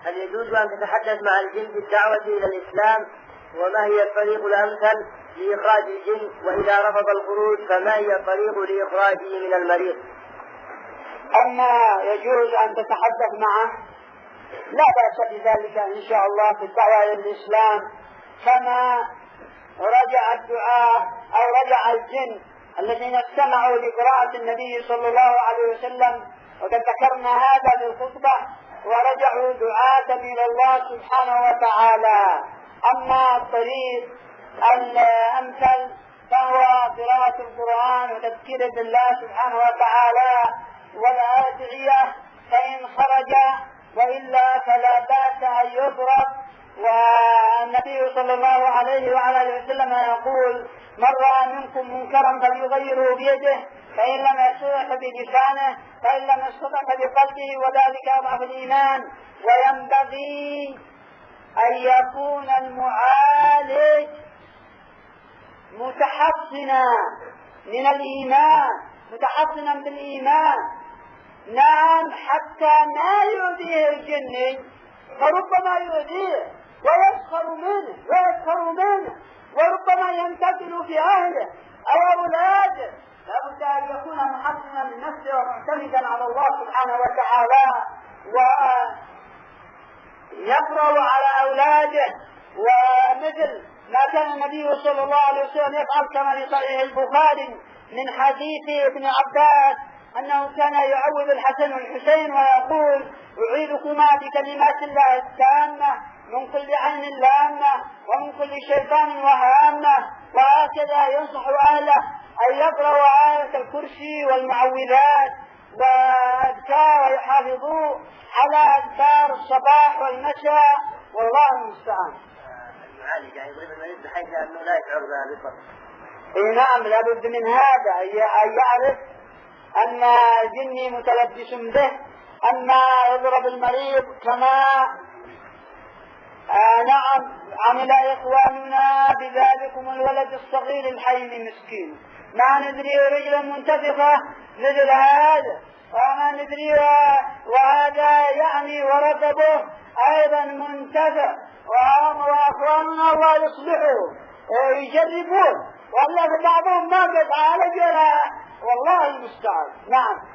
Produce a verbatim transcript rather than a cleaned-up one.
هل يجوز أن تتحدث مع الجن بالدعوة إلى الإسلام؟ وما هي الطريق الأمثل لإخراج الجن؟ وإذا رفض الخروج فما هي الطريق لإخراجه من المريض؟ أما يجوز أن تتحدث معه لا بأس بذلك إن شاء الله في الدعوة إلى الإسلام، كما رجع الدعاء أو رجع الجن الذين استمعوا لقراءة النبي صلى الله عليه وسلم، وقد ذكرنا هذا في الخطبة، ورجعوا دعاة إلى الله سبحانه وتعالى. أما الطريق الأمثل فهو قراءة القرآن وتذكير بالله سبحانه وتعالى والأدعية، فإن خرج، وإلا فلا بأس أن يضرب. والنبي صلى الله عليه وعلى اله وسلم يقول: من رأى منكم منكرا فليغيره بيده، فإن لم يستطع بلسانه، فإن لم يستطع بقلبه، وذلك أضعف الإيمان. وينبغي أن يكون المعالج متحصنا من الإيمان، متحصنا بالإيمان، نعم، حتى ما يؤذيه الجن، فربما يؤذيه ويسخر منه ويسخر منه وربما ينتقل في أهله أو أولاده. لابد أن يكون محصنا لنفسه ومعتمدا على الله سبحانه وتعالى، ويقرأ على أولاده. ومثل ما كان النبي صلى الله عليه وسلم يفعل كما في صحيح البخاري من حديث ابن عباس أنه كان يعوذ الحسن والحسين ويقول: أعيذكما بكلمات الله التامة من كل عين لامة ومن كل شيطان وهامة. وهكذا ينصح أهله أن يقرأوا آية الكرسي والمعوذات وأذكار ويحافظوا على أذكار الصباح والمساء، والله المستعان. المعالج يعني يضرب المريض بحيث أنه لا يشعر بالضرر. إيه نعم، لابد من هذا أن يعرف أن جني متلبس به، أما يضرب المريض كما آه نعم عمل إخواننا بذلكم الولد الصغير الحي مسكين، ما ندري رجل منتفخة مثل هذا وما ندري، وهذا يعني ورقبه أيضا منتفخ، وأخواننا الله يصلحوا يجربون، والله بعضهم ما قد عالج، والله المستعان. نعم.